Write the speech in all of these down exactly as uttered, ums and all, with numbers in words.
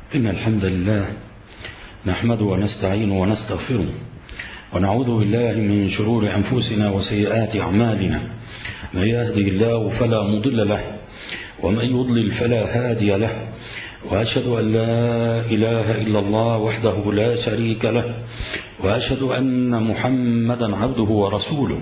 إن الحمد لله نحمده ونستعينه ونستغفره ونعوذ بالله من شرور أنفسنا وسيئات أعمالنا. من يهده الله فلا مضل له ومن يضلل فلا هادي له، وأشهد أن لا إله إلا الله وحده لا شريك له، وأشهد أن محمدا عبده ورسوله.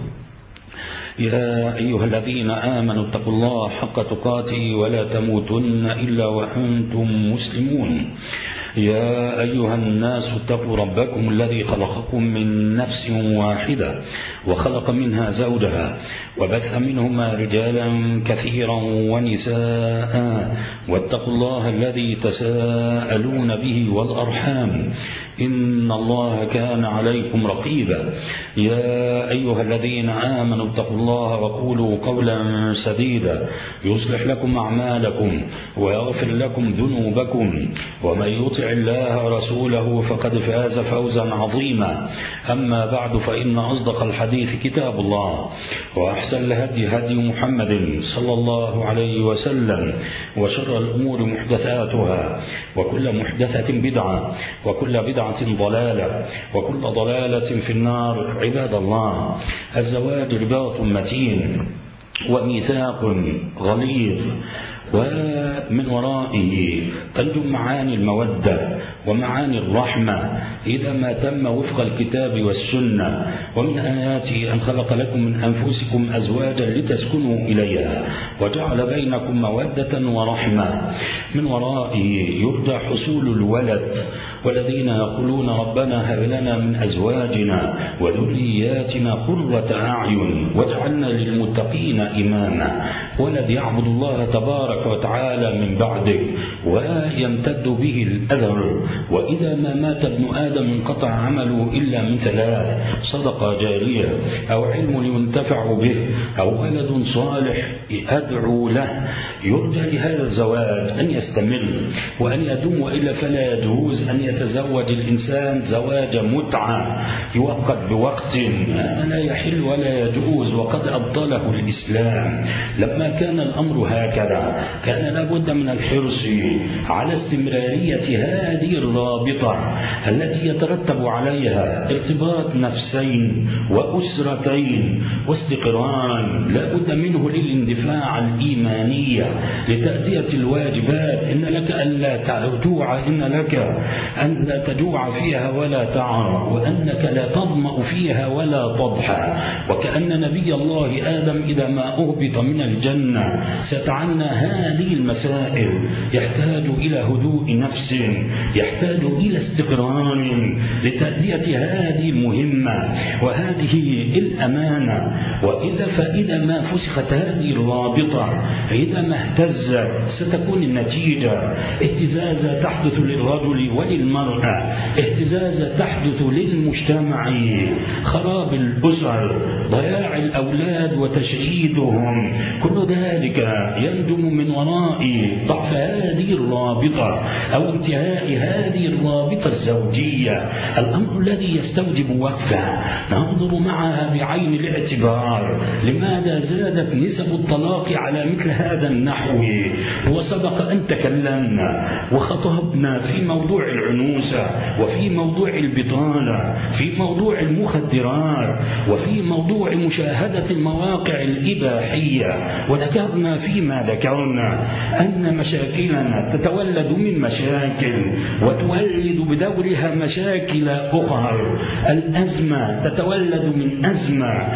يا أيها الذين آمنوا اتقوا الله حق تقاته ولا تموتن إلا وأنتم مسلمون. يا أيها الناس اتقوا ربكم الذي خلقكم من نفس واحدة وخلق منها زوجها وبث منهما رجالا كثيرا ونساء، واتقوا الله الذي تساءلون به والأرحام إن الله كان عليكم رقيبا. يا أيها الذين آمنوا اتقوا الله وقولوا قولا سديدا يصلح لكم أعمالكم ويغفر لكم ذنوبكم، ومن يطع الله ورسوله فقد فاز فوزا عظيما. أما بعد، فإن أصدق الحديث كتاب الله، وأحسن الهدي هدي محمد صلى الله عليه وسلم، وشر الأمور محدثاتها، وكل محدثة بدعة، وكل بدعة ضلالة، وكل ضلالة في النار. عباد الله، الزواج رباط متين وميثاق غليظ، ومن ورائه تنجم معاني المودة ومعاني الرحمة إذا ما تم وفق الكتاب والسنة. ومن آياته أن خلق لكم من أنفسكم أزواجا لتسكنوا إليها وجعل بينكم مودة ورحمة. من ورائه يرجى حصول الولد، والذين يقولون ربنا هب لنا من أزواجنا وذرياتنا قرة أعين واجعلنا للمتقين إماما. ولد يعبد الله تبارك وتعالى من بعده ويمتد به الأثر، وإذا ما مات ابن آدم انقطع عمله إلا من ثلاث: صدقة جارية، أو علم ينتفع به، أو ولد صالح أدعو له. يرجى لهذا الزواج أن يستمر وأن يدوم، وإلا فلا يجوز أن يتزوج الإنسان زواج متعة يوقت بوقت، لا يحل ولا يجوز، وقد أبطله الإسلام. لما كان الأمر هكذا كان لابد من الحرص على استمرارية هذه الرابطة التي يترتب عليها ارتباط نفسين وأسرتين واستقرار لابد منه للاندفاع الإيمانية لتأدية الواجبات. إن لك ألا تجوع إن لك أن لا تجوع فيها ولا تعرى، وأنك لا تظمأ فيها ولا تضحى. وكأن نبي الله آدم إذا ما أهبط من الجنة ستعنى هذه المسائل، يحتاج إلى هدوء نفس، يحتاج إلى استقرار لتأدية هذه المهمة وهذه الأمانة. وإذا فإذا ما فسخت هذه الرابطة، إذا ما اهتزت، ستكون النتيجة اهتزازة تحدث للرجل وللمرأة، اهتزازة تحدث للمجتمع، خراب الأسر، ضياع الأولاد وتشريدهم. كل ذلك ينجم من وراء ضعف هذه الرابطة أو انتهاء هذه الرابطة الزوجية، الأمر الذي يستوجب وقفة ننظر معها بعين الاعتبار. لماذا زادت نسب الطلاق على مثل هذا النحو؟ وسبق أن تكلمنا وخطبنا في موضوع العنوسة، وفي موضوع البطالة، في موضوع المخدرات، وفي موضوع مشاهدة المواقع الإباحية. وذكرنا فيما ذكرنا أن مشاكلنا تتولد من مشاكل وتولد بدورها مشاكل أخرى. الأزمة تتولد من أزمة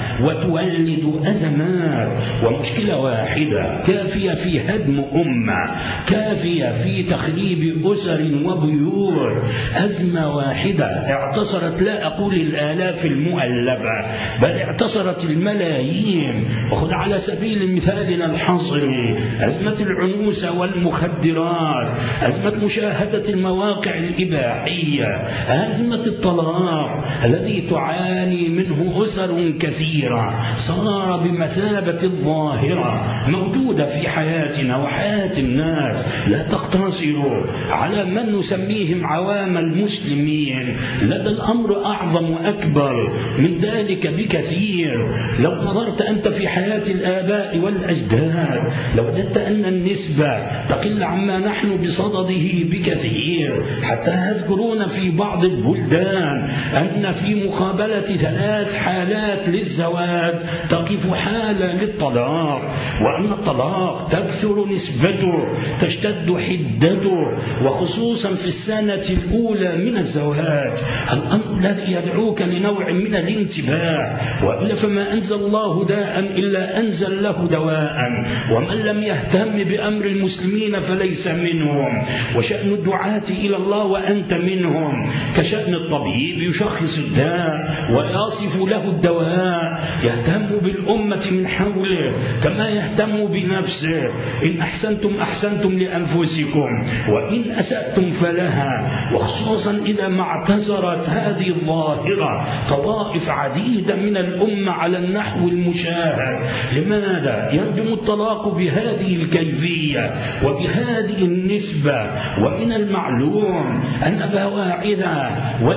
وتولد أزمات، ومشكلة واحدة كافية في هدم أمة، كافية في تخريب أسر وبيوت. أزمة واحدة اعتصرت، لا أقول الآلاف المؤلفة، بل اعتصرت الملايين. وخذ على سبيل المثال الحصري أزمة العنوسة والمخدرات، أزمة مشاهدة المواقع الإباحية، أزمة الطلاق الذي تعاني منه أسر كثيرة، صار بمثابة الظاهرة موجودة في حياتنا وحياة الناس، لا تقتصر على من نسميهم عوام المسلمين. لدى الأمر أعظم وأكبر من ذلك بكثير. لو نظرت أنت في حياة الآباء والأجداد لوجدت أن النسبة تقل عما نحن بصدده بكثير، حتى يذكرون في بعض البلدان أن في مقابلة ثلاث حالات للزواج تقف حالة للطلاق، وأن الطلاق تكثر نسبته تشتد حدته، وخصوصا في السنة الأولى من الزواج. الأمر الذي يدعوك لنوع من الانتباه، وإلا فما أنزل الله داء إلا أنزل له دواء، ومن لم يهتم بأمر المسلمين فليس منهم. وشأن الدعاة إلى الله وأنت منهم كشأن الطبيب يشخص الداء ويصف له الدواء، يهتم بالأمة من حوله كما يهتم بنفسه. إن أحسنتم أحسنتم لأنفسكم وإن أسأتم فلها. وخصوصا إذا ما اعتذرت هذه الظاهرة طوائف عديدة من الأمة على النحو المشاهد. لماذا ينجم الطلاق بهذه الكيفية وبهذه النسبة؟ ومن المعلوم أن بواعث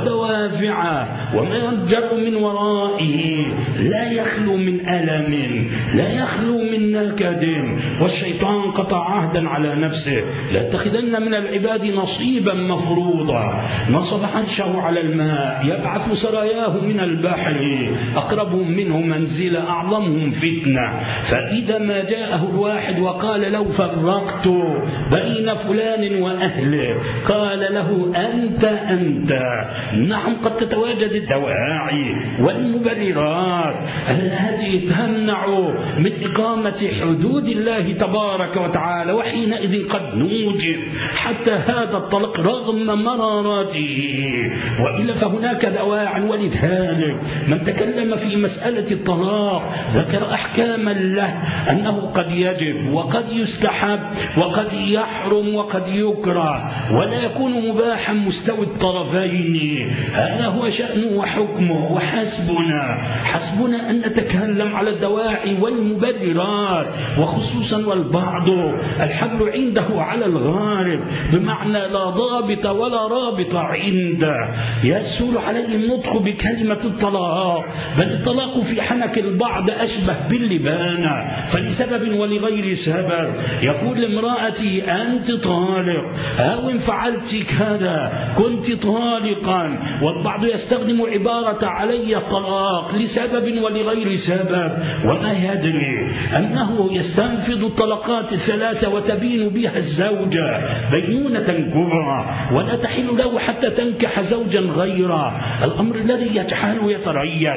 ودوافع وما ينجر من ورائه لا يخلو من ألم، لا يخلو من نكد. والشيطان قطع عهدا على نفسه ليتخذن من العباد نصيبا مفروضا. نصب عرشه على الماء يبعث سراياه من البحر، أقربهم منه منزلة أعظمهم فتنة. فإذا ما جاءه الواحد وقال لو فرقت بين فلان وأهله قال له أنت أنت. نعم قد تتواجد الدواعي والمبررات التي تمنع من إقامة حدود الله تبارك وتعالى، وحينئذ قد نوجب حتى هذا الطلاق رغم مراراته. وإلا فهناك دواع. ولذلك من تكلم في مسألة الطلاق ذكر أحكاما له أنه قد يجب وقد يستحب وقد يحرم وقد يكره، ولا يكون مباحا مستوي الطرفين. هذا هو شأنه وحكمه. وحسبنا حسبنا أن نتكلم على الدواعي والمبررات، وخصوصا والبعض الحبل عنده على الغارب، بمعنى لا ضابط ولا رابط عنده، يسهل عليه النطق بكلمة الطلاق. بل الطلاق في حنك البعض أشبه باللبانة، فلسبب ولغير سبب يقول لامرأتي أنت طالق، أو إن فعلت كذا كنت طالقا. والبعض يستخدم عبارة علي الطلاق لسبب ولغير سبب، وما يدري أنه يستنفذ الطلقات الثلاثة وتبين بها الزوجة بينونة كبرى، ولا تحل له حتى تنكح زوجا غيره. الأمر الذي يجعله يتريث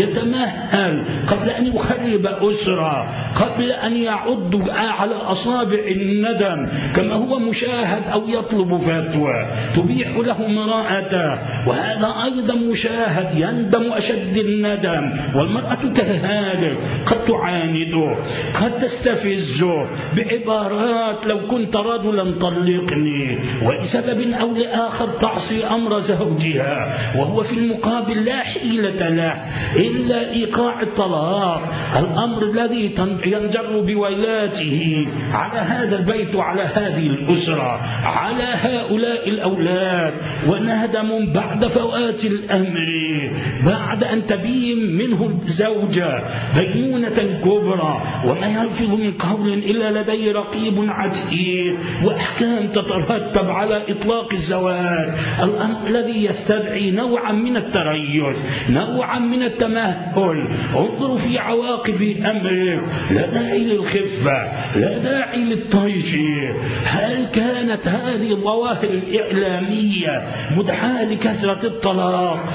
يتمهل قبل أن يخرب أسرة، قبل أن يعض على أصابع الندم كما هو مشاهد، أو يطلب فتوى تبيح له امرأته، وهذا أيضا مشاهد يندم أشد الندم. والمرأة كذلك قد تعانده، قد تستفزه بعبارات لو كنت رجلا طلقني، ولسبب أو لآخر تعصي أمر زوجها، وهو في المقابل لا حيلة له إلا إيقاع الطلاق. الأمر الذي ينجر بويلاته على هذا البيت وعلى هذه الأسرة، على هؤلاء الأولاد، وندم بعد فوات الأمر، بعد أن تبين منه الزوجة بينونة كبرى، وما يلفظ من قول إلا لديه رقيب عتيد، وأحكام تترتب على إطلاق الزواج. الأمر الذي يستدعي نوعا من التريث، نوعا من التمهل. انظروا في عواقب أمرك، لا داعي للخفة، لا داعي للطيش. هل كانت هذه الظواهر الإعلامية مدعاة لكثرة الطلاق؟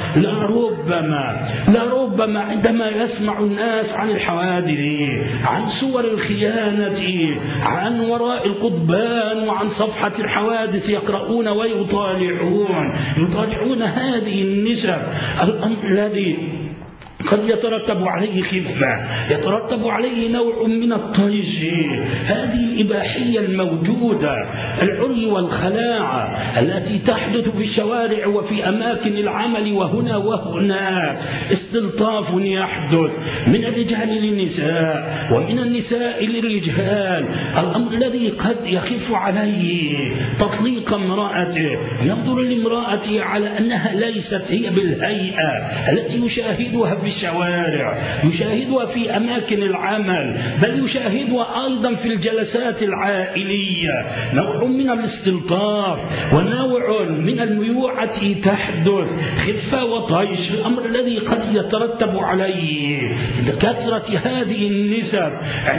لربما لربما عندما يسمع الناس عن الحوادث، عن صور الخيانة، عن وراء القضبان، وعن صفحة الحوادث يقرؤون ويطالعون يطالعون هذه النسب. الأمر الذي قد يترتب عليه خفة، يترتب عليه نوع من الطيش. هذه الإباحية الموجودة، العري والخلاعة التي تحدث في الشوارع وفي أماكن العمل وهنا وهناك، استلطاف يحدث من الرجال للنساء ومن النساء للرجال، الأمر الذي قد يخف عليه تطليق امرأته، ينظر لامرأته على أنها ليست هي بالهيئة التي يشاهدها في الشوارع، يشاهدها في أماكن العمل، بل يشاهدها أيضا في الجلسات العائلية. نوع من الاستلطاف ونوع من الميوعة تحدث، خفة وطيش، الأمر الذي قد يترتب عليه كثرة هذه النسب.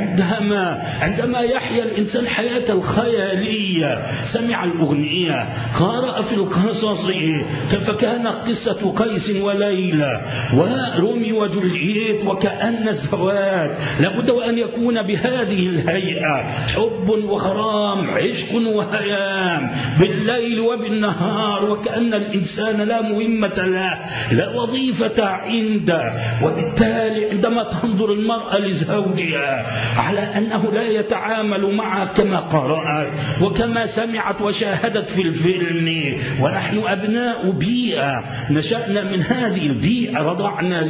عندما عندما يحيا الإنسان حياة الخيالية، سمع الأغنية، قرأ في القصص، فكان قصة قيس وليلى ورومي وجولييت وكأن الزواج لابد وأن يكون بهذه الهيئة، حب وغرام، عشق وهيام بالليل وبالنهار، وكأن الإنسان لا مهمة له، لا وظيفة عنده. وبالتالي عندما تنظر المرأة لزوجها على أنه لا يتعامل معها كما قرأت وكما سمعت وشاهدت في الفيلم، ونحن أبناء بيئة نشأنا من هذه البيئة، رضعنا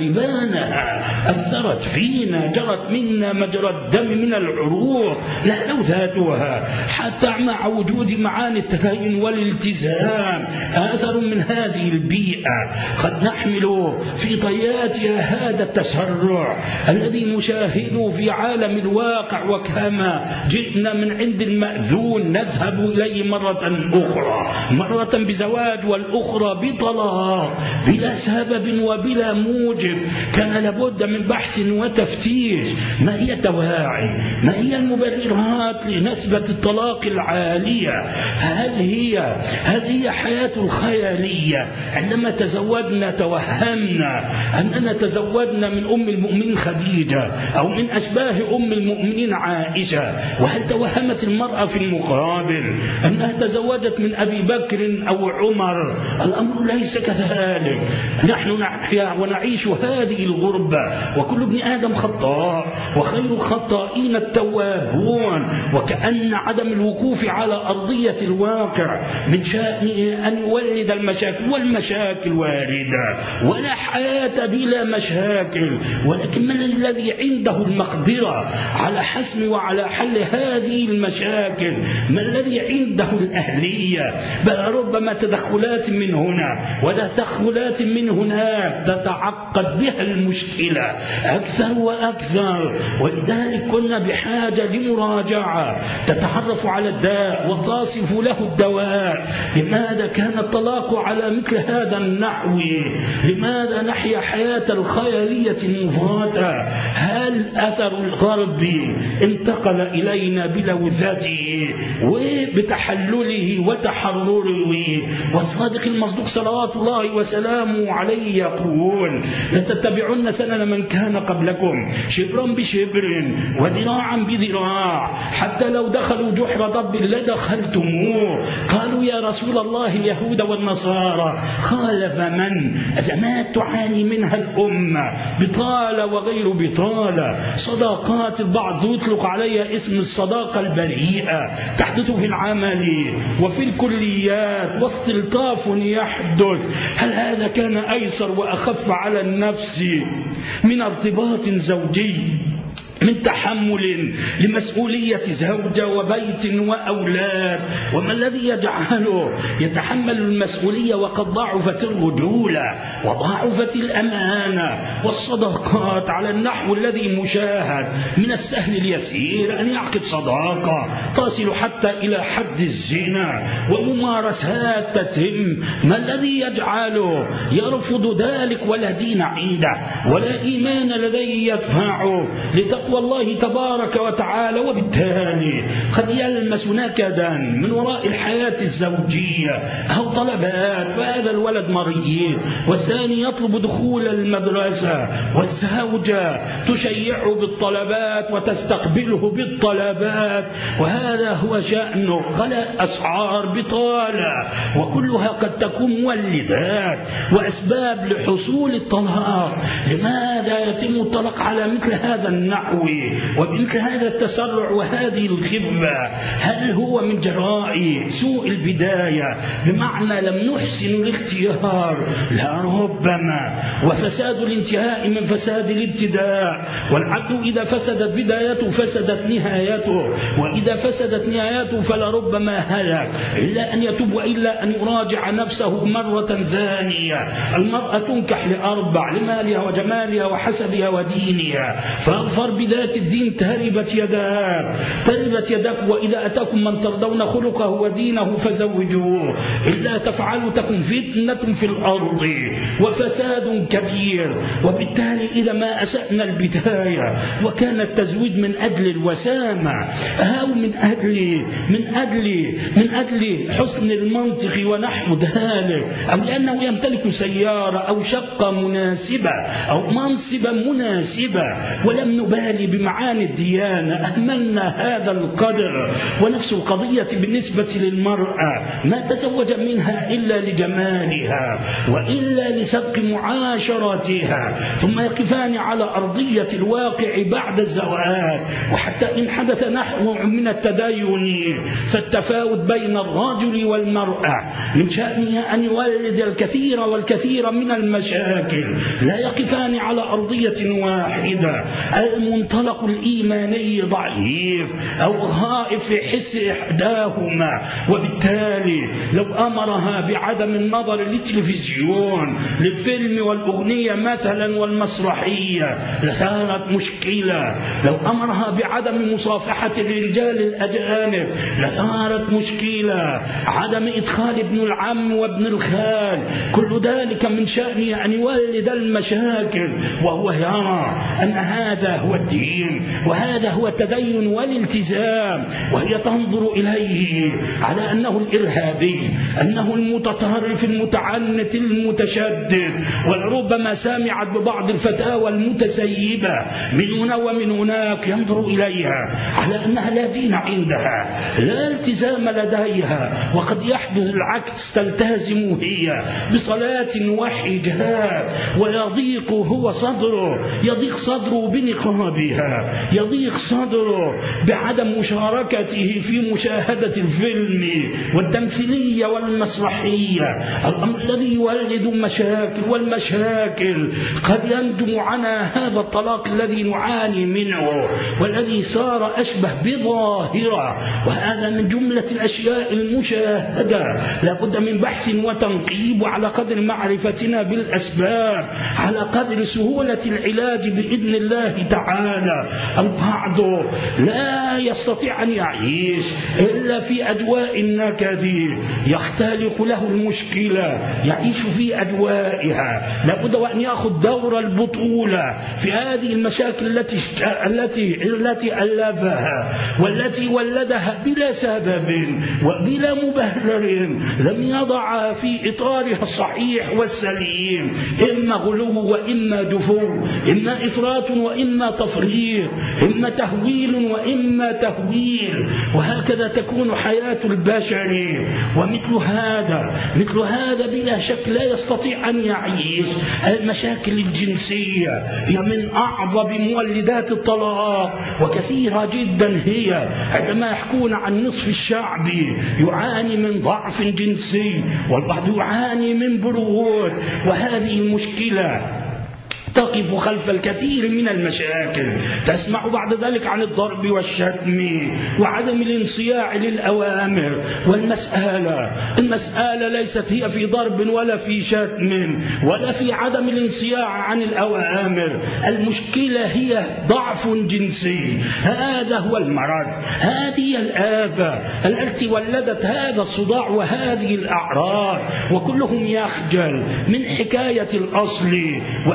لبانها، أثرت فينا، جرت منا مجرى الدم من العروق، لا لوثاتها، حتى مع وجود معاني التدين والالتزام آثر من هذه البيئة. قد نحمل في طياتها هذا التسرع الذي نشاهده في عالم الواقع، وكما جئنا من عند المأذون نذهب إليه مرة أخرى، مرة بزواج والأخرى بطلاق بلا سبب وبلا موجب. كان لابد من بحث وتفتيش، ما هي الدواعي، ما هي المبررات لنسبة الطلاق العالية؟ هل هي هل هي حياة الخيالية؟ عندما تزوجنا توهمنا أننا تزوجنا من أم المؤمنين خديجة أو من أشباه أم المؤمنين عائشة، وهل توهمت المرأة في المقابل أنها تزوجت من أبي بكر أو عمر؟ الأمر ليس كذلك. نحن نحيا ونعيش هذه الغربة، وكل ابن آدم خطاء وخير خطائين التوابون، وكأن عدم الوقوف على أرضية الواقع من شأنه أن يولد المشاكل، والمشاكل واردة، ولا حياة بلا مشاكل. ولكن من الذي عنده المقدرة على حسم وعلى حل هذه المشاكل؟ من الذي عنده الأهلية؟ بل ربما تدخلات من هنا ولا تدخلات من هناك تتعقد بها المشكلة أكثر وأكثر. ولذلك كنا بحاجة لمراجعة تتعرف على الداء وتصف له الدواء. لماذا كان الطلاق على مثل هذا النحو؟ لماذا نحيا حياة الخيالية المفرطة؟ هل أثر الغرب انتقل إلينا بلوذته وبتحلله وتحرره؟ والصادق المصدوق صلوات الله وسلامه عليه يقول: لتتبعن سنن من كان قبلكم شبرا بشبر وذراعا بذراع حتى لو دخلوا جحر ضب لدخلتموه. قالوا: يا رسول الله اليهود والنصارى. قال: فمن؟ أزمات تعاني منها الأمة، بطالة وغير بطالة، صداقات البعض يطلق عليها اسم الصداقة البريئة تحدث في العمل وفي الكليات، واستلطاف يحدث. هل هذا كان أيسر وأخف على النفس من ارتباط زوجي، من تحمل لمسؤولية زوجة وبيت وأولاد؟ وما الذي يجعله يتحمل المسؤولية وقد ضعفت الرجولة وضعفت الأمانة والصداقات على النحو الذي مشاهد؟ من السهل اليسير أن يعقد صداقة تصل حتى إلى حد الزنا وممارسات تتم. ما الذي يجعله يرفض ذلك؟ ولا دين عنده ولا إيمان لديه يدفعه لتقوى تقوى الله تبارك وتعالى، وبالتالي قد يلمس نكدا من وراء الحياة الزوجية أو طلبات، فهذا الولد مريض، والثاني يطلب دخول المدرسة، والزوجة تشيعه بالطلبات وتستقبله بالطلبات، وهذا هو شأنه. غلاء أسعار، بطالة، وكلها قد تكون مولدات وأسباب لحصول الطلاق. لماذا يتم الطلاق على مثل هذا النحو وبمثل هذا التسرع وهذه الخفة؟ هل هو من جراء سوء البداية بمعنى لم نحسن الاختيار؟ لا، ربما. وفساد الانتهاء من فساد الابتداء، والعبد إذا فسدت بدايته فسدت نهايته، وإذا فسدت نهايته فلربما هلك، إلا أن يتوب وإلا أن يراجع نفسه مرة ثانية. المرأة تنكح لأربع: لمالها وجمالها وحسبها ودينها، فاظفر بذات الدين تربت يداك تربت يدك وإذا أتاكم من ترضون خلقه ودينه فزوجوه، إلا تفعلوا تكن فتنة في الأرض وفساد كبير. وبالتالي إذا ما أسأنا البداية وكان التزويج من أجل الوسامة أو من أجل من أجل من أجل حسن المنطق ونحو ذلك، أو لأنه يمتلك سيارة أو شقة مناسبة أو منصبا مناسبة، ولم نبالي بمعاني الديانة، أهملنا هذا القدر. ونفس القضية بالنسبة للمرأة، ما تزوج منها إلا لجمالها وإلا لسبق معاشرتها، ثم يقفان على أرضية الواقع بعد الزواج. وحتى إن حدث نحو من التدين فالتفاوت بين الرجل والمرأة من شأنه أن يولد الكثير والكثير من المشاكل، لا يقفان على أرضية واحدة. المنطلق الإيماني ضعيف أو غائب في حس إحداهما، وبالتالي لو أمرها بعدم النظر للتلفزيون للفيلم والأغنية مثلا والمسرحية لكانت مشكلة. لو أمرها بعدم مصافحة الرجال الأجانب لكانت مشكلة. عدم إدخال ابن العم وابن الخال، كل ذلك من شأنه أن يولد المشاكل، وهو يرى أن هذا هو الدين وهذا هو التدين والالتزام، وهي تنظر إليه على أنه الإرهابي، أنه المتطرف المتعنت المتشدد. ولربما سامعت ببعض الفتاوى المتسيبة من هنا ومن هناك، ينظر إليها على أنها لا دين عندها، لا التزام لديها. وقد يحدث العكس، تلتزم هي بصلاة وحجاب ويضيق هو صدره يضيق صدره بنقابها، يضيق صدره بعدم مشاركته في مشاهدة الفيلم والتمثيلية والمسرحية، الأمر الذي يولد مشاكل. والمشاكل قد يندم عنها هذا الطلاق الذي نعاني منه والذي صار أشبه بظاهرة، وهذا من جملة الأشياء المشاهدة. لابد من بحث وتنقيب على قدر معرفتنا بالأسباب، على قدر سهولة العلاج بإذن الله تعالى. البعض لا يستطيع أن يعيش إلا في أجواء النكد، يختلق له المشكلة، يعيش في أجوائها. لابد وأن يأخذ دور البطولة في هذه المشاكل التي التي التي ألفها والتي ولدها بلا سبب وبلا مبرر لم يضعها في إطارها الصحيح والسليم، إما غلو وإما جفو، إما إفراط وإما تفريط، إما تهويل وإما تهويل. وهكذا تكون حياة البشر. ومثل هذا مثل هذا بلا شك لا يستطيع أن يعيش. المشاكل الجنسية هي من أعظم مولدات الطلاق، وكثيرة جدا هي. عندما يحكون عن نصف الشعب يعاني من ضعف جنسي والبعض يعاني من برود، وهذه المشكلة تقف خلف الكثير من المشاكل. تسمع بعد ذلك عن الضرب والشتم وعدم الانصياع للأوامر. والمسألة المسألة ليست هي في ضرب ولا في شتم ولا في عدم الانصياع عن الأوامر، المشكلة هي ضعف جنسي. هذا هو المرض، هذه الآفة التي ولدت هذا الصداع وهذه الأعراض، وكلهم يخجل من حكاية الأصل. وإذا ما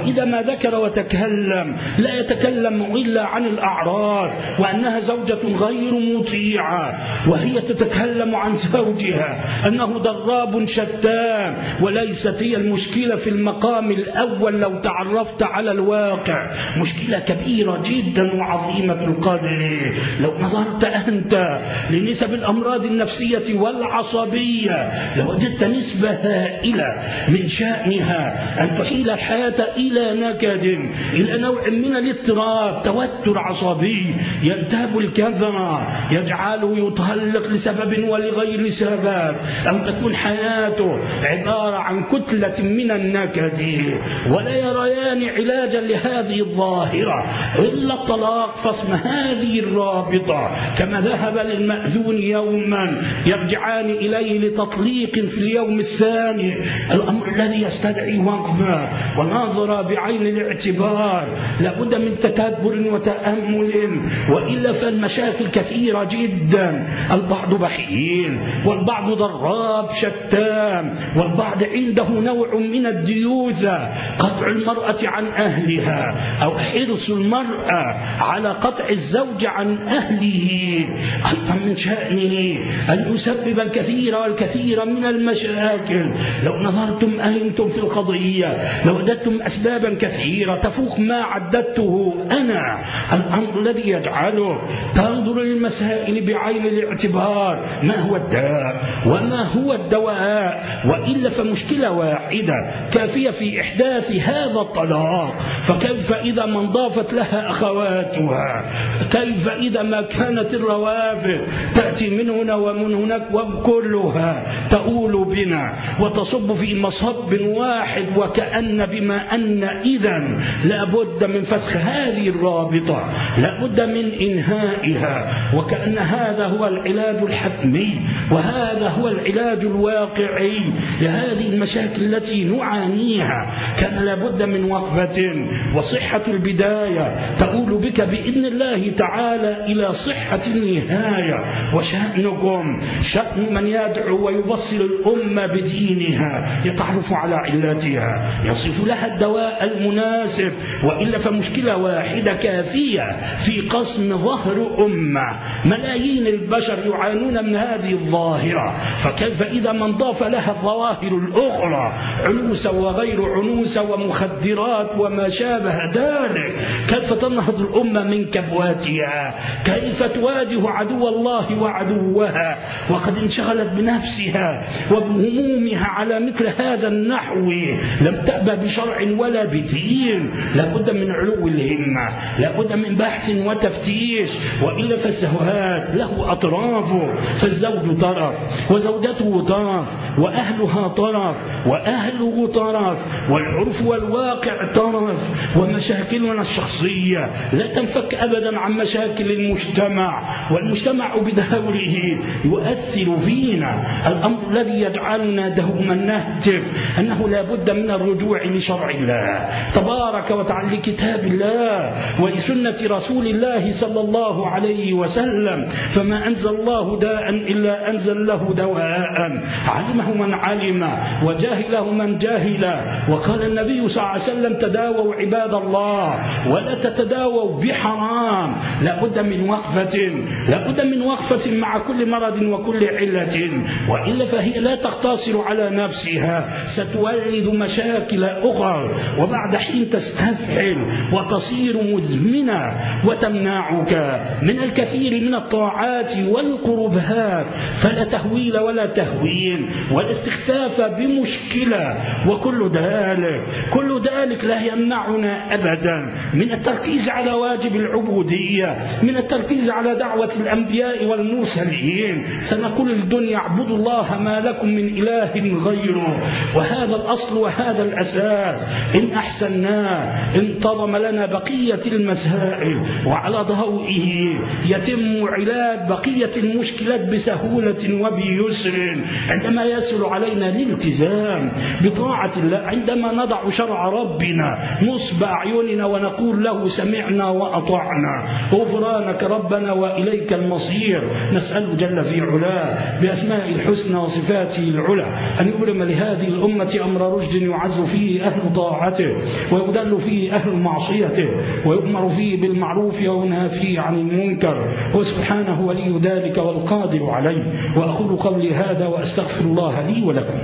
ذكر وتكلم لا يتكلم إلا عن الأعراض، وأنها زوجة غير مطيعة، وهي تتكلم عن زوجها أنه ضراب شتام. وليست هي المشكلة في المقام الأول لو تعرفت على الواقع، مشكلة كبيرة جدا وعظيمة القدر. لو نظرت أنت لنسب الأمراض النفسية والعصبية لوجدت نسبة هائلة من شأنها أن تحيل الحياة إلى نكد، إلى نوع من الاضطراب، توتر عصبي ينتاب الكثرة يجعله يطلق لسبب ولغير سبب، أو تكون حياته عبارة عن كتلة من النكد. ولا يريان علاجا لهذه الظاهرة إلا الطلاق، فاسم هذه الرابطة كما ذهب للمأذون يوما يرجعان إليه لتطليق في اليوم الثاني، الأمر الذي يستدعي وقفة ونظرة بعين الاعتبار، لابد من تتدبر وتأمل، وإلا فالمشاكل كثيرة جدا. البعض بخيل، والبعض ضراب شتام، والبعض عنده نوع من الديوثة، قطع المرأة عن أهلها أو حرص المرأة على قطع الزوج عن أهله. أيضا من شأنه أن يسبب الكثير والكثير من المشاكل. لو نظرتم أنتم في القضية لوجدتم أسبابا كثيرة تفوق ما عددته أنا. الأمر الذي يجعله تنظر للمسائل بعين الاعتبار، ما هو الداء وما هو الدواء، وإلا فمشكلة واحدة كافية في إحداث هذا الطلاق. فكيف إذا ما انضافت لها أخواتها؟ كيف إذا ما كانت الروافد تأتي من هنا ومن هناك وكلها تؤول بنا وتصب في مصب واحد، وكأن بما أن إذن لابد من فسخ هذه الرابطة، لابد من إنهائها، وكأن هذا هو العلاج الحتمي وهذا هو العلاج الواقعي لهذه المشاكل التي نعانيها. كان لابد من وقفة، وصحة البداية تقول بك بإذن الله تعالى إلى صحة النهاية. وشأنكم شأن من يدعو ويبصر الأمة بدينها، يتعرف على علتها، يصف لها الدواء المناسب، وإلا فمشكلة واحدة كافية في قسم ظهر أمة. ملايين البشر يعانون من هذه الظاهرة، فكيف إذا من ضاف لها الظواهر الأخرى عنوسة وغير عنوسة ومخدرات وما شابه ذلك؟ كيف تنهض الأمة من كبواتها؟ كيف تواجه عدو الله وعدوها وقد انشغلت بنفسها وبهمومها على مثل هذا النحو؟ لم تأبى بشرع ولا بدين. لابد من علو الهمة، لابد من بحث وتفتيش، وإلا فالسهوات له أطرافه، فالزوج طرف وزوجته طرف وأهلها طرف وأهله طرف والعرف والواقع طرف، ومشاكلنا الشخصية لا تنفك أبدا عن مشاكل المجتمع، والمجتمع بدوره يؤثر فينا. الأمر الذي يجعلنا دوما نهتف أنه لا بد من الرجوع لشرع الله تبارك وتعالى، لكتاب الله ولسنة رسول الله صلى الله عليه وسلم. فما أنزل الله داء إلا أنزل له دواء، علمه من علم وجاهله من جاهل. وقال النبي صلى الله عليه وسلم تداووا عباد الله ولا تتداووا بحرام. لابد من وقفة، لابد من وقفة مع كل مرض وكل علة، وإلا فهي لا تقتصر على نفسها، ستولد مشاكل أخرى، وبعد حين تستفعل وتصير مزمنة وتمنعك من الكثير من الطاعات والقربات. فلا تهويل ولا تهوين ولا استخفاف بمشكلة، وكل ذلك كل ذلك لا يمنعنا أبدا من التركيز على واجب العبودية، من التركيز على دعوة الأنبياء والمرسلين. سنقول للدنيا اعبدوا الله ما لكم من إله غيره، وهذا الأصل وهذا الأساس. إن أحسننا انتظم لنا بقية المسائل، وعلى ضوئه يتم علاج بقية المشكلات بسهولة وبيسر عندما يسهل علينا الالتزام بطاعة الله، عندما نضع شرع ربنا نصب أعيننا ونقول له سمعنا وأطعنا غفرانك ربنا وإليك المصير. نسأل جل في علاه بأسماء الحسنى وصفاته العلى أن يبرم لهذه الأمة أمر رشد يعز فيه أهل طاعته، ويدل فيه أهل معصيته ويؤمر فيه بالمعروف وينهى فيه عن المنكر، وسبحانه ولي ذلك والقادر عليه. وأقول قولي هذا وأستغفر الله لي ولكم.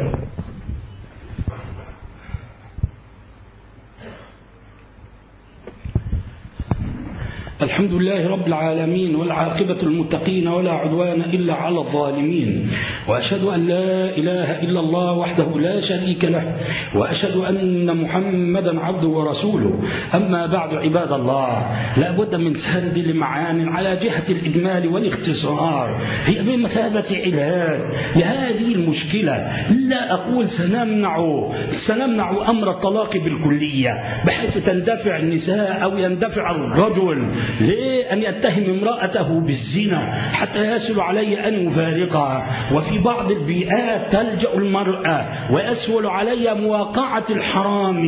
الحمد لله رب العالمين، والعاقبة المتقين، ولا عدوان إلا على الظالمين، وأشهد أن لا إله إلا الله وحده لا شريك له، وأشهد أن محمدا عبده ورسوله. أما بعد عباد الله، لا بد من سرد لمعان على جهة الإجمال والاختصار، هي بمثابة علاج لهذه المشكلة. لا أقول سنمنع سنمنع أمر الطلاق بالكلية بحيث تندفع النساء أو يندفع الرجل لأن يتهم امرأته بالزنا حتى يسهل عليه أن يفارقها. وفي بعض البيئات تلجأ المرأة ويسهل عليها مواقعة الحرام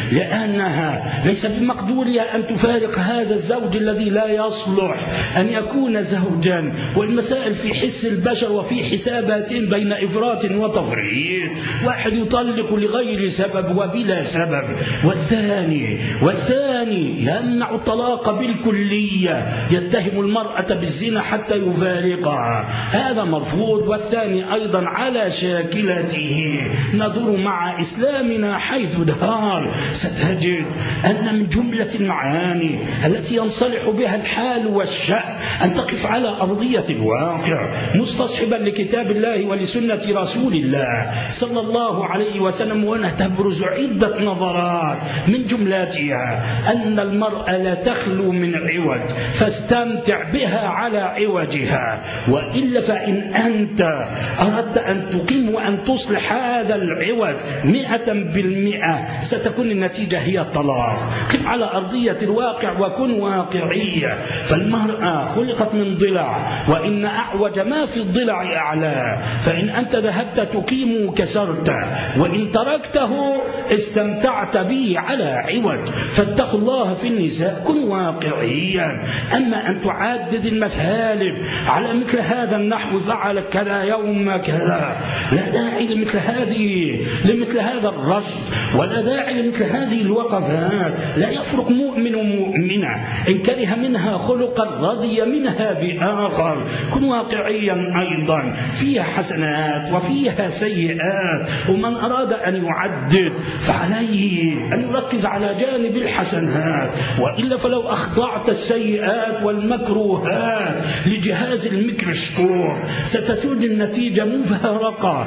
لأنها ليس بمقدورها أن تفارق هذا الزوج الذي لا يصلح أن يكون زوجا. والمسائل في حس البشر وفي حسابات بين إفراط وتفريط. واحد يطلق لغير سبب وبلا سبب، والثاني والثاني يمنع الطلاق بالكلية، يتهم المرأة بالزنا حتى يفارقها، هذا مرفوض. والثاني أيضا على شاكلته. ندور مع إسلامنا حيث دار، ستجد أن من جملة المعاني التي ينصلح بها الحال والشأن أن تقف على أرضية الواقع مستصحبا لكتاب الله ولسنة رسول الله صلى الله عليه وسلم. ونتبرز عدة نظرات من جملاتها أن المرأة لا تخلو من عوج، فاستمتع بها على عوجها، وإلا فإن أنت أردت أن تقيم وأن تصلح هذا العوج مئة بالمئة ستكون النتيجة هي الطلاق. قف على أرضية الواقع وكن واقعية. فالمرأة خلقت من ضلع، وإن أعوج ما في الضلع أعلى، فإن أنت ذهبت تقيم كسرت، وإن تركته استمتعت به على عوج. فاتقوا الله في النساء، كن واقعيا. أما أن تعدد المثالب على مثل هذا النحو، فعل كذا يوم كذا، لا داعي لمثل هذه لمثل هذا الرصد، ولا داعي لمثل هذه الوقفات. لا يفرق مؤمن ومؤمنة، إن كره منها خلقا رضي منها بآخر. كن واقعيا أيضا، فيها حسنات وفيها سيئات، ومن أراد أن يعدد فعليه أن يركز على جانب الحسنات، وإلا فلو أخضعت السيئات والمكروهات لجهاز الميكروسكوب ستكون النتيجة مفارقة،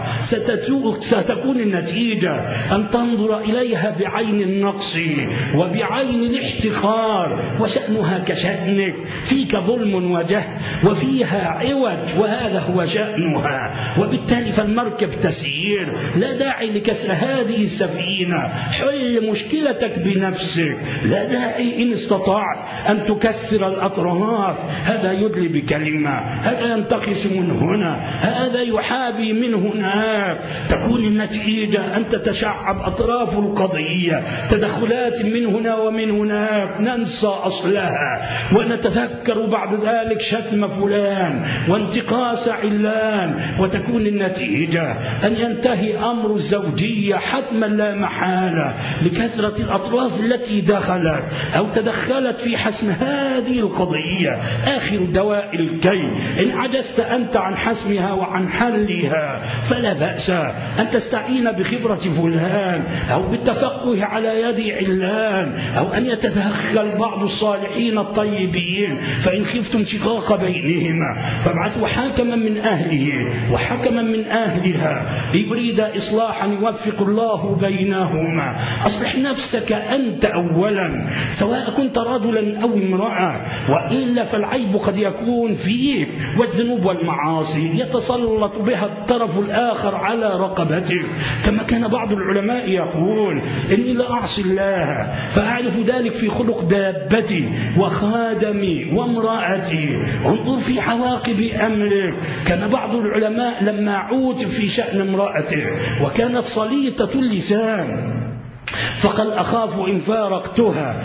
ستكون النتيجة أن تنظر إليها بعين النقص وبعين الاحتقار، وشأنها كشأنك، فيك ظلم وجهل وفيها عوج، وهذا هو شأنها. وبالتالي فالمركب تسير، لا داعي لكسر هذه السفينة. حل مشكلتك بنفسك، لا داعي إن استطعت أن تكثر الأطراف، هذا يدلي بكلمة، هذا ينتقص من هنا، هذا يحابي من هناك. تكون النتيجة أن تتشعب أطراف القضية، تدخلات من هنا ومن هناك، ننسى أصلها ونتذكر بعد ذلك شتم فلان وانتقاص علان، وتكون النتيجة أن ينتهي أمر الزوجية حتما لا محالة لكثرة الأطراف التي دخلت أو تدخلت في حسم هذه القضية. آخر دواء الكي إن عجزت أنت عن حسمها وعن حلها فلا بأس أن تستعين بخبرة فلان أو بالتفقه على يد علان، أو أن يتدخل بعض الصالحين الطيبين. فإن خفتم شقاق بينهما فابعثوا حكما من أهله وحكما من أهلها يريد إصلاحا يوفق الله بينهما. أصلح نفسك أنت أولا، سواء كنت رجلا أو امرأة، وإلا فالعيب قد يكون فيك، والذنوب والمعاصي يتسلط بها الطرف الآخر على رقبتك. كما كان بعض العلماء يقول: إني لا أعصي الله فأعرف ذلك في خلق دابتي وخادمي وامرأتي، انظر في عواقب أمرك. كان بعض العلماء لما عوت في شأن امرأته وكانت صليطة اللسان فقد أخاف إن فارقتها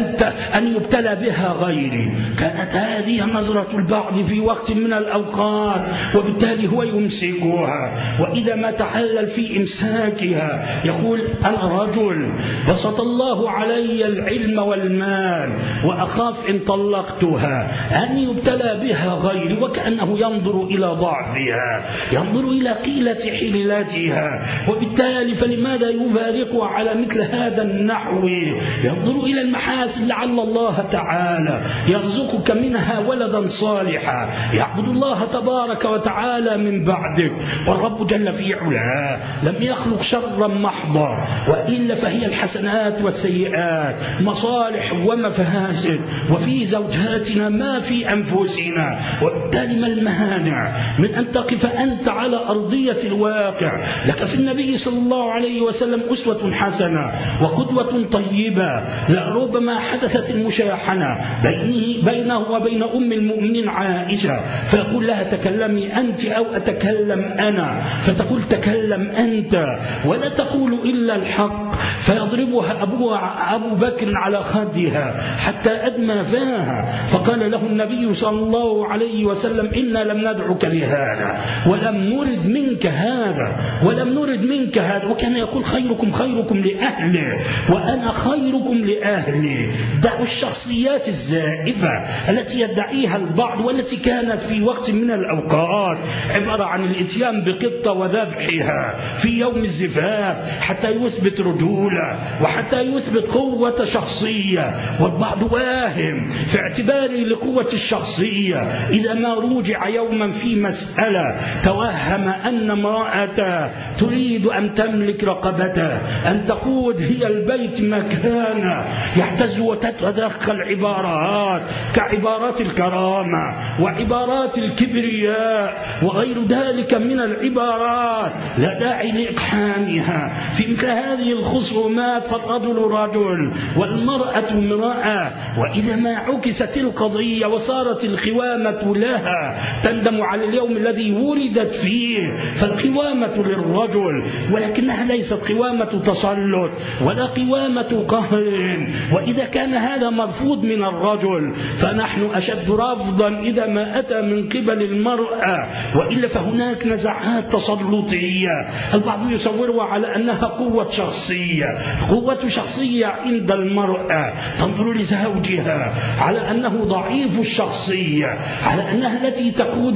أن يبتلى بها غيري. كانت هذه نظرة البعض في وقت من الأوقات، وبالتالي هو يمسكها، وإذا ما تحلل في إمساكها يقول أنا رجل بسط الله علي العلم والمال وأخاف إن طلقتها أن يبتلى بها غيري، وكأنه ينظر إلى ضعفها، ينظر إلى قلة حيلتها، وبالتالي فلماذا يفارقها على مثل هذا النحو؟ ينظر إلى المحاسن لعل الله تعالى يرزقك منها ولدا صالحا يعبد الله تبارك وتعالى من بعدك، والرب جل في علاه لم يخلق شرا محضا، وإلا فهي الحسنات والسيئات مصالح ومفاسد، وفي زوجاتنا ما في أنفسنا، وبالتالي ما المانع من أن تقف أنت على أرضية الواقع؟ لك في النبي صلى الله عليه وسلم أسوة حسنة وقدوة طيبة. لربما حدثت المشاحنة بينه, بينه وبين أم المؤمنين عائشة، فيقول لها تكلمي أنت أو أتكلم أنا، فتقول تكلم أنت ولا تقول إلا الحق، فيضربها أبوها أبو بكر على خدها حتى أدمى فاها، فقال له النبي صلى الله عليه وسلم إنا لم ندعك لهذا ولم نرد منك هذا ولم نرد منك هذا، وكان يقول خيركم خيركم لأهله وأنا خيركم لأهلي. دعوا الشخصيات الزائفة التي يدعيها البعض، والتي كانت في وقت من الأوقات عبارة عن الاتيان بقطة وذبحها في يوم الزفاف حتى يثبت رجولة وحتى يثبت قوة شخصية، والبعض واهم في اعتباره لقوة الشخصية. إذا ما رجع يوما في مسألة توهم أن امرأة تريد أن تملك رقبته، أن تقود هي البيت مكانه، يحتز وتتدخل عبارات كعبارات الكرامة وعبارات الكبرياء وغير ذلك من العبارات لا داعي لإقحامها. في مثل هذه الخصومات فالرجل رجل والمرأة امرأة، وإذا ما عكست القضية وصارت القوامة لها تندم على اليوم الذي ولدت فيه، فالقوامة للرجل، ولكنها ليست قوامة تسلط ولا قوامة قهر. وإذا كان هذا مرفوض من الرجل فنحن أشد رفضا إذا ما أتى من قبل المرأة، وإلا فهناك نزعات تسلطية البعض يصورها على أنها قوة شخصية. قوة شخصية عند المرأة تنظر لزوجها على أنه ضعيف الشخصية، على أنها التي تقود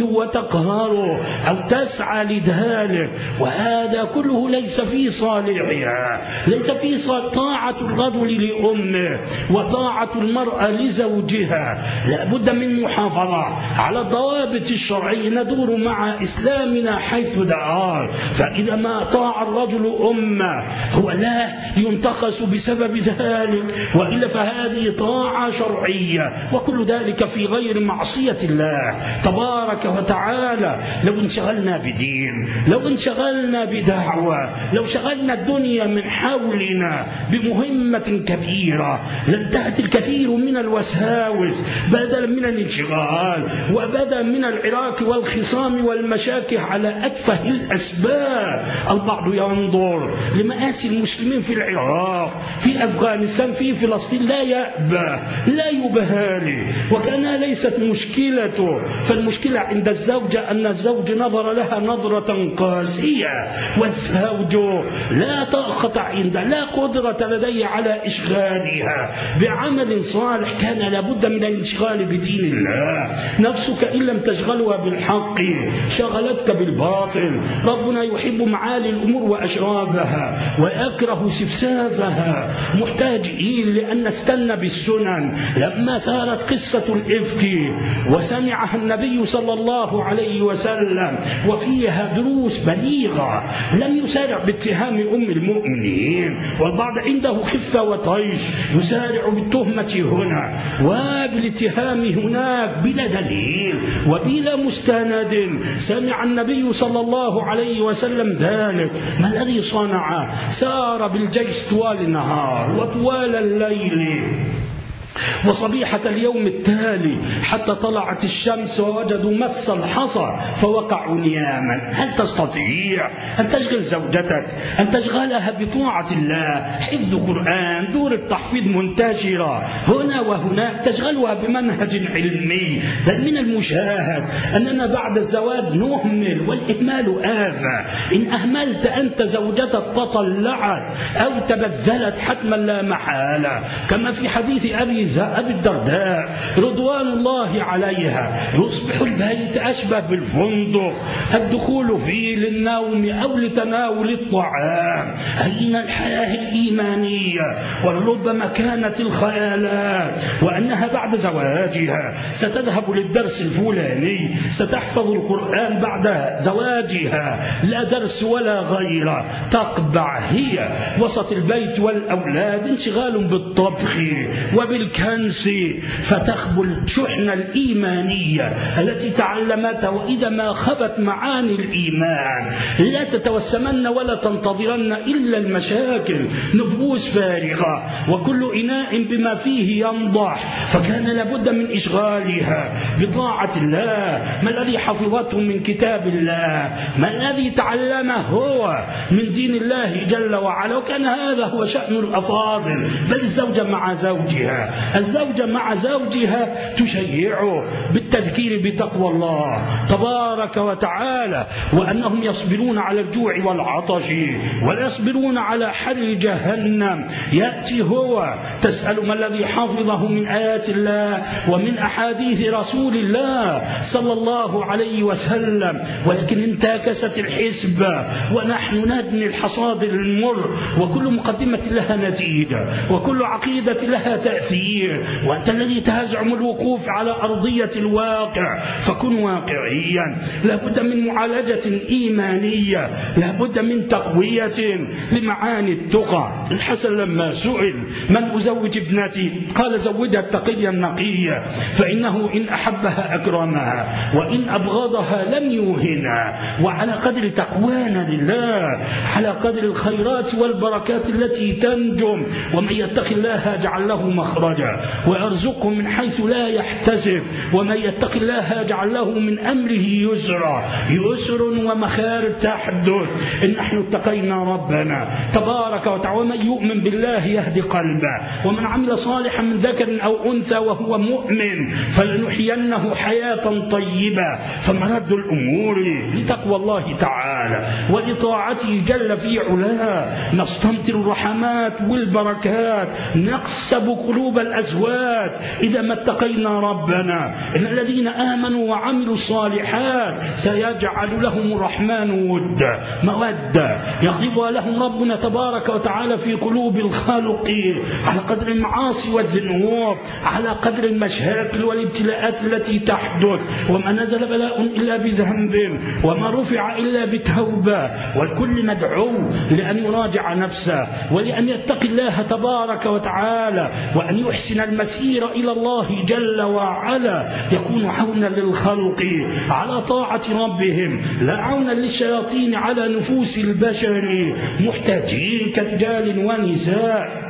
وتقهر أو تسعى لذلك، وهذا كله ليس في صالحها، ليس في طاعة الرجل لأمه وطاعة المرأة لزوجها. لا بد من محافظة على الضوابط الشرعية، ندور مع إسلامنا حيث دار. فإذا ما طاع الرجل أمه هو لا ينتقص بسبب ذلك، وإلا فهذه طاعة شرعية، وكل ذلك في غير معصية الله تبارك وتعالى. لو انشغلنا بدين، لو انشغلنا بدعوة، لو شغلنا الدنيا من حولنا بمهمة كبيرة لانتهت الكثير من الوساوس بدلا من الانشغال وبدلا من العراك والخصام والمشاكل على أتفه الأسباب. البعض ينظر لمآسي المسلمين في العراق، في أفغانستان، في فلسطين، لا يأبه لا يبهالي، وكأنها ليست مشكلته. فالمشكلة عند الزوجة أن الزوج نظر لها نظرة قاسية، والزوج لا طاقة عنده، لا قدرة لديه على إشغالها بعمل صالح. كان لابد من الانشغال بدين الله. نفسك إن لم تشغلها بالحق شغلتك بالباطل. ربنا يحب معالي الأمور وأشرافها ويكره سفسافها. محتاجين لأن نستنى بالسنن. لما ثارت قصة الإفك وسمعها النبي صلى الله عليه وسلم وفيها دروس بليغة، لم يسارع باتهام أم المؤمنين، والبعض عنده خفة وطيش يسارع بالتهمة هنا وبالاتهام هناك بلا دليل وبلا مستند. سمع النبي صلى الله عليه وسلم ذلك، ما الذي صنع؟ سار بالجيش طوال النهار وطوال الليل وصبيحة اليوم التالي حتى طلعت الشمس ووجدوا مس الحصى فوقعوا نياما. هل تستطيع أن تشغل زوجتك، أن تشغلها بطاعة الله، حفظ قرآن، دور التحفيظ منتشرة هنا وهناك، تشغلها بمنهج علمي؟ بل من المشاهد أننا بعد الزواج نهمل، والإهمال آفة. إن أهملت أنت زوجتك تطلعت أو تبذلت حتما لا محالة، كما في حديث أبي أبي الدرداء رضوان الله عليها: يصبح البيت أشبه بالفندق الدخول فيه للنوم أو لتناول الطعام. أين الحياة الإيمانية؟ وربما كانت الخيالات وأنها بعد زواجها ستذهب للدرس الفلاني، ستحفظ القرآن بعد زواجها، لا درس ولا غيره. تقبع هي وسط البيت والأولاد انشغال بالطبخ وبالكنس، فتخبل الشحنة الإيمانية التي تعلمتها. وإذا ما خبت معاني الإيمان لا تتوسمن ولا تنتظرن إلا المشاكل، نفوس فارغة وكل إناء بما فيه ينضح، فكان لابد من إشغالها بطاعة الله. ما الذي حفظته من كتاب الله؟ ما الذي تعلمه هو من دين الله جل وعلا؟ وكان هذا هو شأن الأفاضل. بل الزوجة مع زوجها، الزوجة مع زوجها تشيعه بالتذكير بتقوى الله تبارك وتعالى، وأنهم يصبرون على الجوع والعطش ولا يصبرون على حر جهنم. يأتي هو تسأل ما الذي حفظه من آيات الله ومن أحاديث رسول الله صلى الله عليه وسلم، ولكن انتكست الحسبة ونحن نبني الحصاد المر، وكل مقدمة لها نتيجة وكل عقيدة لها تأثير. وأنت الذي تزعم الوقوف على أرضية الواقع فكن واقعيا. لابد من معالجة إيمانية، لابد من تقوية لمعاني التقى. الحسن لما سئل من أزوج ابنتي قال: زوجها التقي النقي، فإنه إن أحبها أكرمها وإن أبغضها لم يوهنها. وعلى قدر تقوانا لله، على قدر الخيرات والبركات التي تنجم. ومن يتق الله يجعل له مخرجا ويرزقه من حيث لا يحتسب، ومن يتق الله يجعل له من أمره يسرا. يسر ومخارج تحدث إن نحن اتقينا ربنا تبارك وتعالى. ومن يؤمن بالله يهدي قلبه، ومن عمل صالحا من ذكر أو أنثى وهو مؤمن فلنحيينه حياة طيبة. فمرد الأمور لتقوى الله تعالى ولطاعته جل في علاه، نستمطر الرحمات والبركات، نقصب قلوب الأزواج إذا ما اتقينا ربنا. إن الذين آمنوا وعملوا الصالحات سيجعل لهم الرحمن ودا مودة يغضبها لهم ربنا تبارك وتعالى في قلوب الخلق على قدر المعاصي والذنوب، على قدر المشاكل والابتلاءات التي تحدث. وما نزل بلاء إلا بذنب وما رفع إلا بتوبة. والكل مدعو لأن يراجع نفسه ولأن يتقي الله تبارك وتعالى وأن يحسن المسير إلى الله جل وعلا، يكون عونا للخلق على طاعة ربهم لا عونا للشياطين على نفوس البشر، محتاجين كرجال ونساء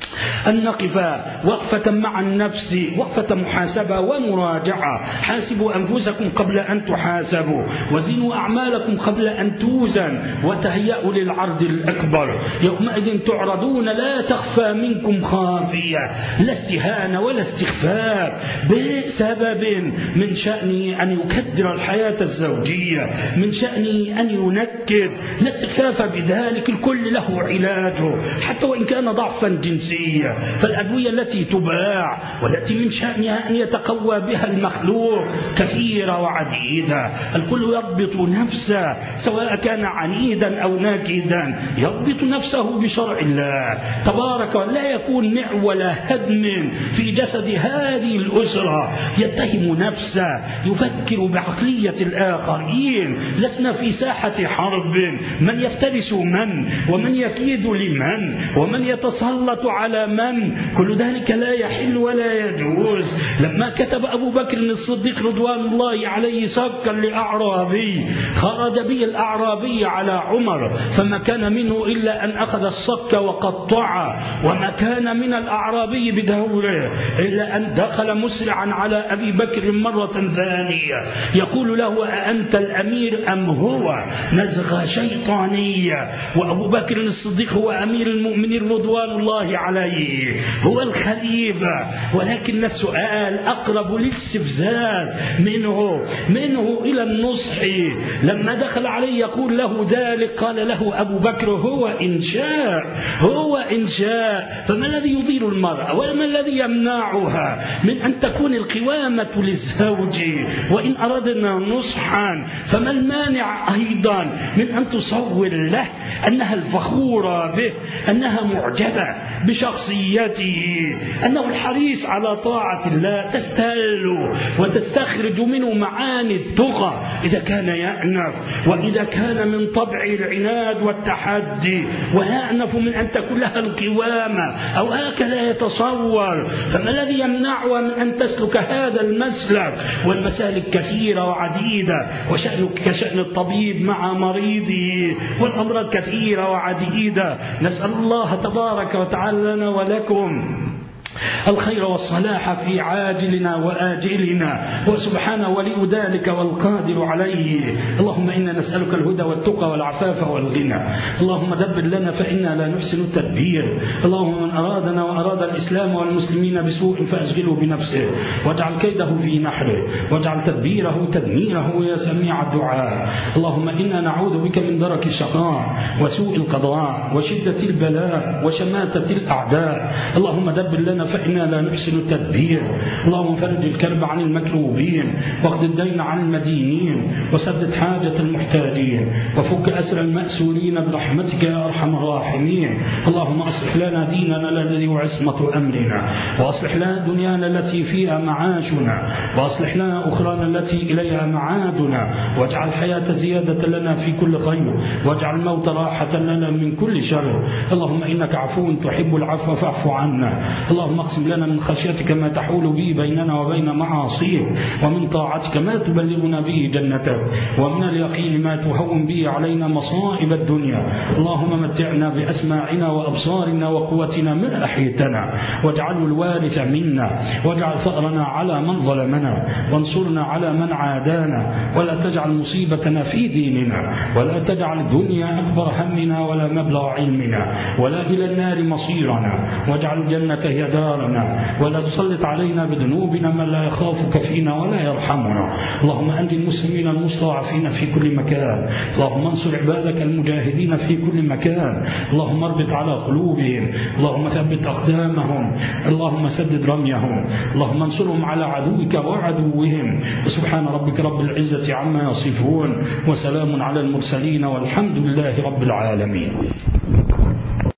أن نقف وقفة مع النفس، وقفة محاسبة ومراجعة. حاسبوا أنفسكم قبل أن تحاسبوا، وزنوا أعمالكم قبل أن توزن، وتهيأوا للعرض الأكبر. يومئذ تعرضون لا تخفى منكم خافية، لا استهانة ولا استخفاف، بسبب من شأنه أن يكدر الحياة الزوجية، من شأنه أن ينكد. لا استخفاف بذلك، الكل له علاجه حتى وإن كان ضعفا جنسيا. فالأدوية التي تباع والتي من شأنها أن يتقوى بها المخلوق كثيرة وعديدة. الكل يضبط نفسه سواء كان عنيدا أو ناكدا، يضبط نفسه بشرع الله تبارك، ولا يكون معول هدم في جسد هذه الأسرة. يتهم نفسه، يفكر بعقلية الآخرين. لسنا في ساحة حرب، من يفترس من ومن يكيد لمن ومن يتسلط على من؟ كل ذلك لا يحل ولا يجوز. لما كتب أبو بكر الصديق رضوان الله عليه صكا لأعرابي، خرج به الأعرابي على عمر، فما كان منه إلا أن أخذ الصك وقطعه، وما كان من الأعرابي بدوره إلا أن دخل مسرعا على أبي بكر مرة ثانية يقول له: أأنت الأمير أم هو؟ نزغة شيطانية. وأبو بكر الصديق هو أمير المؤمنين رضوان الله عليه، هو الخليفة، ولكن السؤال أقرب للاستفزاز منه منه إلى النصح. لما دخل عليه يقول له ذلك، قال له أبو بكر: هو إن شاء هو إن شاء. فما الذي يضير المرأة وما الذي يمنعها من أن تكون القوامة للزوج؟ وإن أردنا نصحا فما المانع أيضا من أن تصور له أنها الفخورة به، أنها معجبة بشخصيته، أنه الحريص على طاعة الله، تستهل وتستخرج منه معاني التقى إذا كان يأنف، وإذا كان من طبع العناد والتحدي ويأنف من أن تكون لها القوامة أو هكذا يتصور. فما الذي يمنعها من أن تسلك هذا المسلك؟ والمسالك كثيرة وعديدة، وشأنك كشأن الطبيب مع مريضه، والأمراض كثيرة وعديدة. نسأل الله تبارك وتعالى لنا ولكم الخير والصلاح في عاجلنا وآجلنا، وسبحانه ولي ذلك والقادر عليه. اللهم إنا نسألك الهدى والتقى والعفاف والغنى. اللهم دبر لنا فإنا لا نحسن التدبير. اللهم من أرادنا وأراد الإسلام والمسلمين بسوء فأشغله بنفسه، واجعل كيده في نحره، واجعل تدبيره تدميره يا سميع الدعاء. اللهم إنا نعوذ بك من درك الشقاء وسوء القضاء وشدة البلاء وشماتة الأعداء. اللهم دبر لنا فإنا لا نحسن التدبير. اللهم فرج الكرب عن المكروبين، واقض الدين عن المدينين، وسدد حاجة المحتاجين، وفك أسر المأسورين برحمتك يا أرحم الراحمين. اللهم أصلح لنا ديننا الذي هو عصمة أمرنا، وأصلح لنا دنيانا التي فيها معاشنا، وأصلح لنا أخرانا التي إليها معادنا، واجعل الحياة زيادة لنا في كل خير، واجعل الموت راحة لنا من كل شر. اللهم إنك عفو تحب العفو فاعف عنا. اللهم اقسم لنا من خشيتك ما تحول به بيننا وبين معاصيك، ومن طاعتك ما تبلغنا به جنتك، ومن اليقين ما تهون به علينا مصائب الدنيا. اللهم متعنا بأسماعنا وأبصارنا وقوتنا ما أحيتنا، واجعله الوارث منا، واجعل ثأرنا على من ظلمنا، وانصرنا على من عادانا، ولا تجعل مصيبتنا في ديننا، ولا تجعل الدنيا أكبر همنا ولا مبلغ علمنا، ولا إلى النار مصيرنا، واجعل الجنة هي دارنا، ولا تسلط علينا بذنوبنا من لا يخافك فينا ولا يرحمنا. اللهم أنت المسلمين المستضعفين في كل مكان. اللهم انصر عبادك المجاهدين في كل مكان. اللهم اربط على قلوبهم، اللهم ثبت أقدامهم، اللهم سدد رميهم، اللهم انصرهم على عدوك وعدوهم. سبحان ربك رب العزة عما يصفون، وسلام على المرسلين، والحمد لله رب العالمين.